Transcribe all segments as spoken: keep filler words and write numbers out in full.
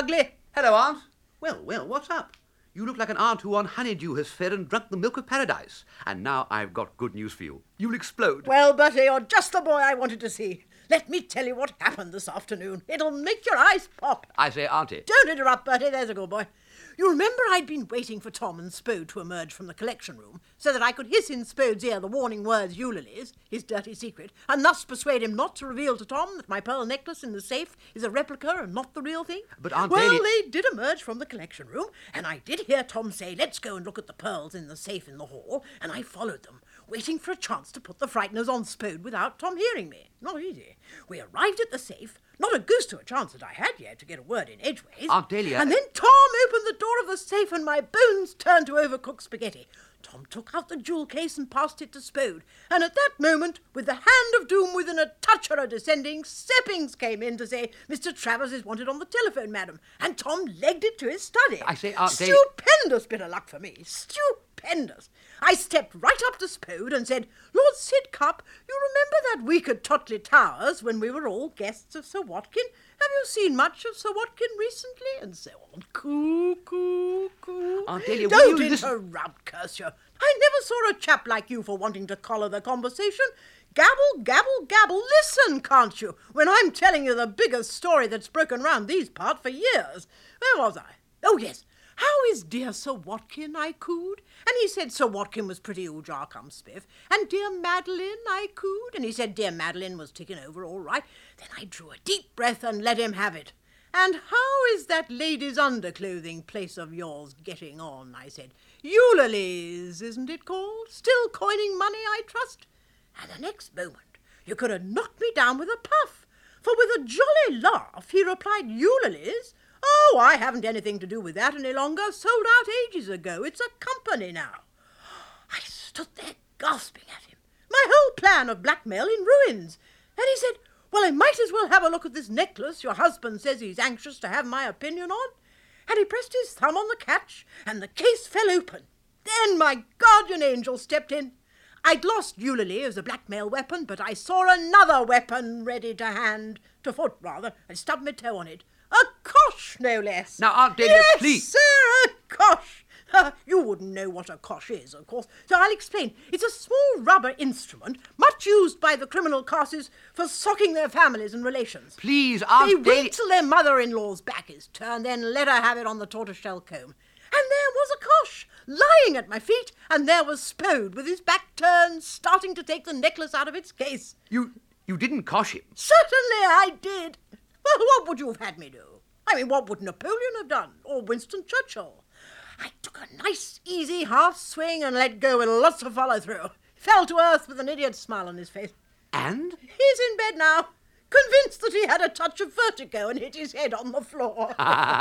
ugly. Hello, Aunt. Well, well, what's up? You look like an aunt who on honeydew has fed and drunk the milk of paradise. And now I've got good news for you. You'll explode. Well, Bertie, you're just the boy I wanted to see. Let me tell you what happened this afternoon. It'll make your eyes pop. I say, Auntie. Don't interrupt, Bertie. There's a good boy. You remember I'd been waiting for Tom and Spode to emerge from the collection room so that I could hiss in Spode's ear the warning words Eulalie's, his dirty secret, and thus persuade him not to reveal to Tom that my pearl necklace in the safe is a replica and not the real thing? But Aunt Well, Dahlia... they did emerge from the collection room, and I did hear Tom say, let's go and look at the pearls in the safe in the hall, and I followed them, waiting for a chance to put the frighteners on Spode without Tom hearing me. Not easy. We arrived at the safe, not a goose to a chance that I had yet to get a word in edgeways. Aunt Dahlia... And then Tom opened the door of the safe and my bones turned to overcooked spaghetti. Tom took out the jewel case and passed it to Spode. And at that moment, with the hand of doom within a touch of her descending, Seppings came in to say, Mister Travers is wanted on the telephone, madam. And Tom legged it to his study. I say, Aunt Dahlia... Stupendous bit of luck for me. Stupendous. I stepped right up to Spode and said, Lord Sidcup, you remember that week at Totley Towers when we were all guests of Sir Watkin? Have you seen much of Sir Watkin recently? And so on. Coo, coo, coo. Aunt Dahlia, will Don't you listen- interrupt, curse you. I never saw a chap like you for wanting to collar the conversation. Gabble, gabble, gabble. Listen, can't you, when I'm telling you the biggest story that's broken round these parts for years. Where was I? Oh, yes. How is dear Sir Watkin, I cooed. And he said Sir Watkin was pretty oojar come spiff. And dear Madeline, I cooed. And he said dear Madeline was ticking over all right. Then I drew a deep breath and let him have it. And how is that lady's underclothing place of yours getting on, I said. Eulalie's, isn't it called? Still coining money, I trust? And the next moment you could have knocked me down with a puff. For with a jolly laugh he replied, Eulalie's? Oh, I haven't anything to do with that any longer. Sold out ages ago. It's a company now. I stood there gasping at him. My whole plan of blackmail in ruins. And he said, well, I might as well have a look at this necklace your husband says he's anxious to have my opinion on. And he pressed his thumb on the catch, and the case fell open. Then my guardian angel stepped in. I'd lost Eulalie as a blackmail weapon, but I saw another weapon ready to hand, to foot rather, and stubbed my toe on it. A cosh, no less. Now, Aunt Dahlia, yes, please. sir, a cosh. Uh, you wouldn't know what a cosh is, of course, so I'll explain. It's a small rubber instrument, much used by the criminal classes for socking their families and relations. Please, Aunt They Dahlia... wait till their mother-in-law's back is turned, then let her have it on the tortoiseshell comb. And there was a cosh lying at my feet, and there was Spode with his back turned, starting to take the necklace out of its case. You... you didn't cosh him. Certainly I did. Well, what would you have had me do? I mean, what would Napoleon have done? Or Winston Churchill? I took a nice, easy half swing and let go with lots of follow-through. Fell to earth with an idiot's smile on his face. And? He's in bed now, convinced that he had a touch of vertigo and hit his head on the floor.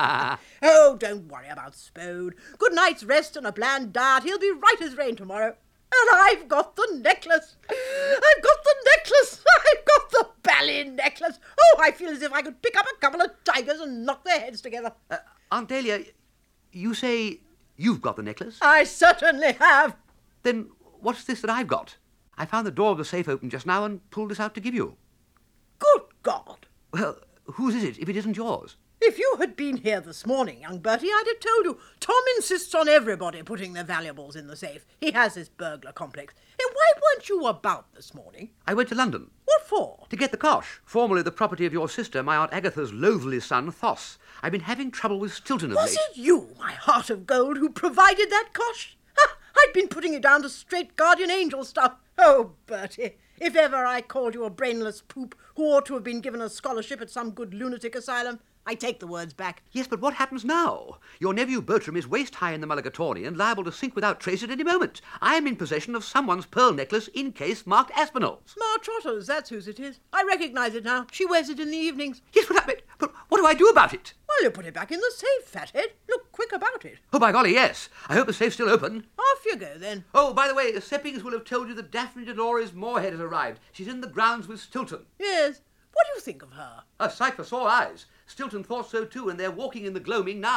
Oh, don't worry about Spode. Good night's rest and a bland diet. He'll be right as rain tomorrow. And I've got the necklace. I've got the necklace. I've got the bally necklace. Oh, I feel as if I could pick up a couple of tigers and knock their heads together. Uh, Aunt Dahlia, you say you've got the necklace? I certainly have. Then what's this that I've got? I found the door of the safe open just now and pulled this out to give you. Good God. Well, whose is it if it isn't yours? If you had been here this morning, young Bertie, I'd have told you. Tom insists on everybody putting their valuables in the safe. He has this burglar complex. And why weren't you about this morning? I went to London. What for? To get the cosh, formerly the property of your sister, my Aunt Agatha's loathly son, Thos. I've been having trouble with Stilton of Was late. it you, my heart of gold, who provided that cosh? Ha! I'd been putting you down to straight guardian angel stuff. Oh, Bertie, if ever I called you a brainless poop who ought to have been given a scholarship at some good lunatic asylum, I take the words back. Yes, but what happens now? Your nephew Bertram is waist-high in the Mulligatawny and liable to sink without trace at any moment. I am in possession of someone's pearl necklace in case marked Aspinall. Smart Trotters, that's whose it is. I recognise it now. She wears it in the evenings. Yes, but, I, but what do I do about it? Well, you put it back in the safe, fathead. Look quick about it. Oh, by golly, yes. I hope the safe's still open. Off you go, then. Oh, by the way, Seppings will have told you that Daphne Dolores Moorhead has arrived. She's in the grounds with Stilton. Yes. What do you think of her? A sight for sore eyes. Stilton thought so too, and they're walking in the gloaming now.